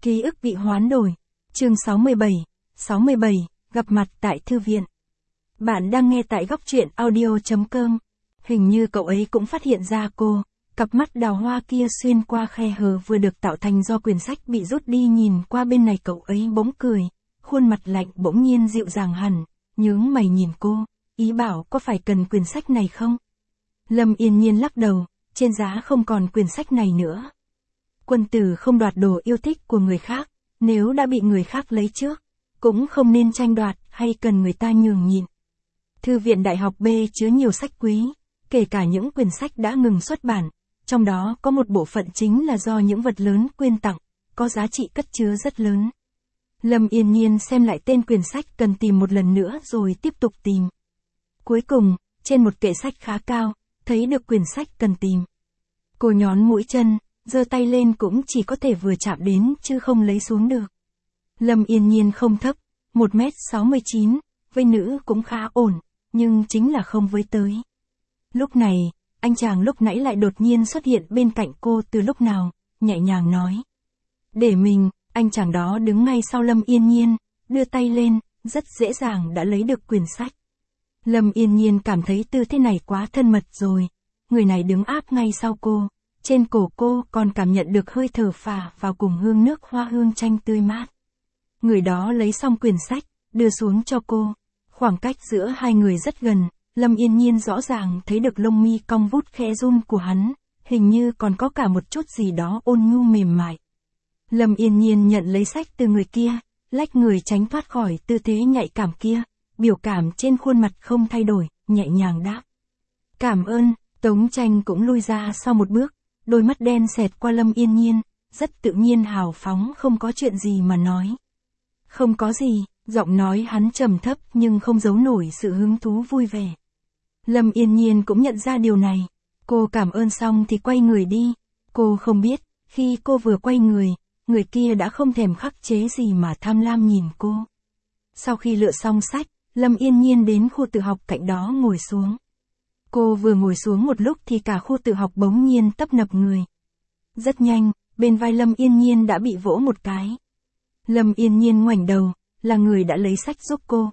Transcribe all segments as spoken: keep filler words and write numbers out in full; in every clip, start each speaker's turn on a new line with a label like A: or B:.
A: Ký ức bị hoán đổi. Chương sáu mươi bảy. sáu mươi bảy, gặp mặt tại thư viện. Bạn đang nghe tại góc truyện audio chấm com. Hình như cậu ấy cũng phát hiện ra cô, cặp mắt đào hoa kia xuyên qua khe hở vừa được tạo thành do quyển sách bị rút đi, nhìn qua bên này cậu ấy bỗng cười, khuôn mặt lạnh bỗng nhiên dịu dàng hẳn, nhướng mày nhìn cô, ý bảo có phải cần quyển sách này không? Lâm Yên Nhiên lắc đầu, trên giá không còn quyển sách này nữa. Quân tử không đoạt đồ yêu thích của người khác, nếu đã bị người khác lấy trước, cũng không nên tranh đoạt hay cần người ta nhường nhịn. Thư viện Đại học B chứa nhiều sách quý, kể cả những quyển sách đã ngừng xuất bản, trong đó có một bộ phận chính là do những vật lớn quyên tặng, có giá trị cất chứa rất lớn. Lâm Yên Nhiên xem lại tên quyển sách cần tìm một lần nữa rồi tiếp tục tìm. Cuối cùng, trên một kệ sách khá cao, thấy được quyển sách cần tìm. Cô nhón mũi chân, giơ tay lên cũng chỉ có thể vừa chạm đến chứ không lấy xuống được. Lâm Yên Nhiên không thấp, một mét sáu mươi chín, với nữ cũng khá ổn, nhưng chính là không với tới. Lúc này, anh chàng lúc nãy lại đột nhiên xuất hiện bên cạnh cô từ lúc nào, nhẹ nhàng nói. Để mình, anh chàng đó đứng ngay sau Lâm Yên Nhiên, đưa tay lên, rất dễ dàng đã lấy được quyển sách. Lâm Yên Nhiên cảm thấy tư thế này quá thân mật rồi, người này đứng áp ngay sau cô, trên cổ cô còn cảm nhận được hơi thở phả vào cùng hương nước hoa hương chanh tươi mát. Người đó lấy xong quyển sách, đưa xuống cho cô, khoảng cách giữa hai người rất gần, Lâm Yên Nhiên rõ ràng thấy được lông mi cong vút khẽ run của hắn, hình như còn có cả một chút gì đó ôn nhu mềm mại. Lâm Yên Nhiên nhận lấy sách từ người kia, lách người tránh thoát khỏi tư thế nhạy cảm kia, biểu cảm trên khuôn mặt không thay đổi, nhẹ nhàng đáp. Cảm ơn. Tống Tranh cũng lui ra sau một bước, đôi mắt đen xẹt qua Lâm Yên Nhiên, rất tự nhiên hào phóng, không có chuyện gì mà nói. Không có gì, giọng nói hắn trầm thấp nhưng không giấu nổi sự hứng thú vui vẻ. Lâm Yên Nhiên cũng nhận ra điều này, cô cảm ơn xong thì quay người đi, cô không biết, khi cô vừa quay người, người kia đã không thèm khắc chế gì mà tham lam nhìn cô. Sau khi lựa xong sách, Lâm Yên Nhiên đến khu tự học cạnh đó ngồi xuống. Cô vừa ngồi xuống một lúc thì cả khu tự học bỗng nhiên tấp nập người. Rất nhanh, bên vai Lâm Yên Nhiên đã bị vỗ một cái. Lâm Yên Nhiên ngoảnh đầu, là người đã lấy sách giúp cô.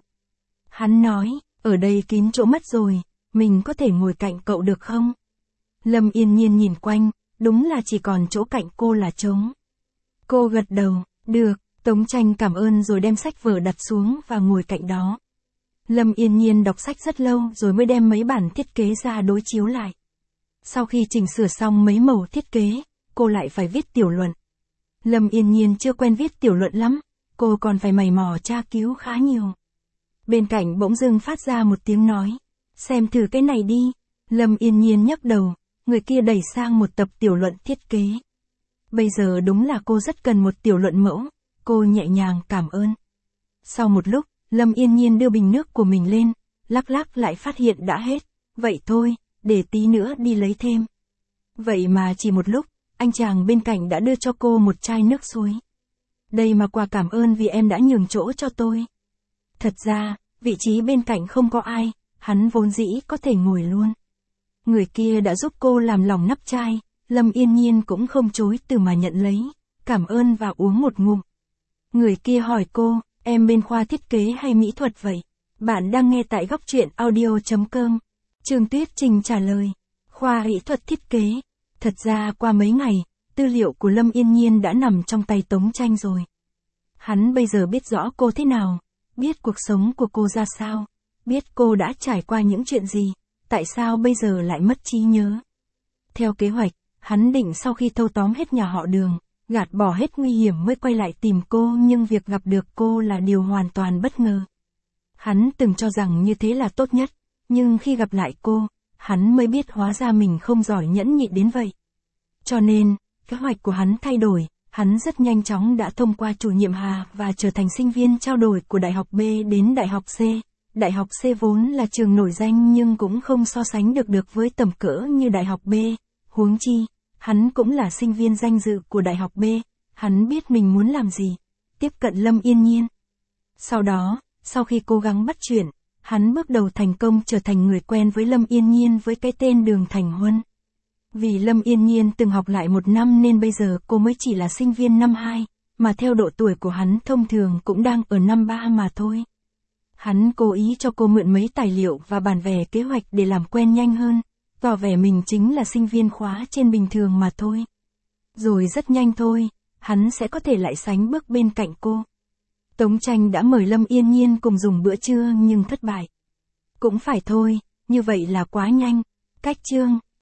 A: Hắn nói, ở đây kín chỗ mất rồi, mình có thể ngồi cạnh cậu được không? Lâm Yên Nhiên nhìn quanh, đúng là chỉ còn chỗ cạnh cô là trống. Cô gật đầu, được, Tống Tranh cảm ơn rồi đem sách vở đặt xuống và ngồi cạnh đó. Lâm Yên Nhiên đọc sách rất lâu rồi mới đem mấy bản thiết kế ra đối chiếu lại. Sau khi chỉnh sửa xong mấy mẩu thiết kế, cô lại phải viết tiểu luận. Lâm Yên Nhiên chưa quen viết tiểu luận lắm, cô còn phải mày mò tra cứu khá nhiều. Bên cạnh bỗng dưng phát ra một tiếng nói, xem thử cái này đi. Lâm Yên Nhiên nhấc đầu, người kia đẩy sang một tập tiểu luận thiết kế. Bây giờ đúng là cô rất cần một tiểu luận mẫu, cô nhẹ nhàng cảm ơn. Sau một lúc, Lâm Yên Nhiên đưa bình nước của mình lên, lắc lắc lại phát hiện đã hết, vậy thôi, để tí nữa đi lấy thêm. Vậy mà chỉ một lúc, anh chàng bên cạnh đã đưa cho cô một chai nước suối. Đây mà quà cảm ơn vì em đã nhường chỗ cho tôi. Thật ra, vị trí bên cạnh không có ai, hắn vốn dĩ có thể ngồi luôn. Người kia đã giúp cô làm lòng nắp chai, Lâm Yên Nhiên cũng không chối từ mà nhận lấy, cảm ơn và uống một ngụm. Người kia hỏi cô, em bên khoa thiết kế hay mỹ thuật vậy? Bạn đang nghe tại góc truyện audio chấm com. Trương Tuyết Trình trả lời, khoa mỹ thuật thiết kế. Thật ra qua mấy ngày, tư liệu của Lâm Yên Nhiên đã nằm trong tay Tống Tranh rồi. Hắn bây giờ biết rõ cô thế nào, biết cuộc sống của cô ra sao, biết cô đã trải qua những chuyện gì, tại sao bây giờ lại mất trí nhớ. Theo kế hoạch, hắn định sau khi thâu tóm hết nhà họ Đường, gạt bỏ hết nguy hiểm mới quay lại tìm cô, nhưng việc gặp được cô là điều hoàn toàn bất ngờ. Hắn từng cho rằng như thế là tốt nhất, nhưng khi gặp lại cô, hắn mới biết hóa ra mình không giỏi nhẫn nhịn đến vậy. Cho nên, kế hoạch của hắn thay đổi, hắn rất nhanh chóng đã thông qua chủ nhiệm Hà và trở thành sinh viên trao đổi của Đại học B đến Đại học C. Đại học C vốn là trường nổi danh nhưng cũng không so sánh được được với tầm cỡ như Đại học B, huống chi. Hắn cũng là sinh viên danh dự của Đại học B, hắn biết mình muốn làm gì, tiếp cận Lâm Yên Nhiên. Sau đó, sau khi cố gắng bắt chuyện, hắn bước đầu thành công trở thành người quen với Lâm Yên Nhiên với cái tên Đường Thành Huân. Vì Lâm Yên Nhiên từng học lại một năm nên bây giờ cô mới chỉ là sinh viên năm hai, mà theo độ tuổi của hắn thông thường cũng đang ở năm ba mà thôi. Hắn cố ý cho cô mượn mấy tài liệu và bản vẽ kế hoạch để làm quen nhanh hơn, tỏ vẻ mình chính là sinh viên khóa trên bình thường mà thôi. Rồi rất nhanh thôi, hắn sẽ có thể lại sánh bước bên cạnh cô. Tống Tranh đã mời Lâm Yên Nhiên cùng dùng bữa trưa nhưng thất bại. Cũng phải thôi, như vậy là quá nhanh. Cách chương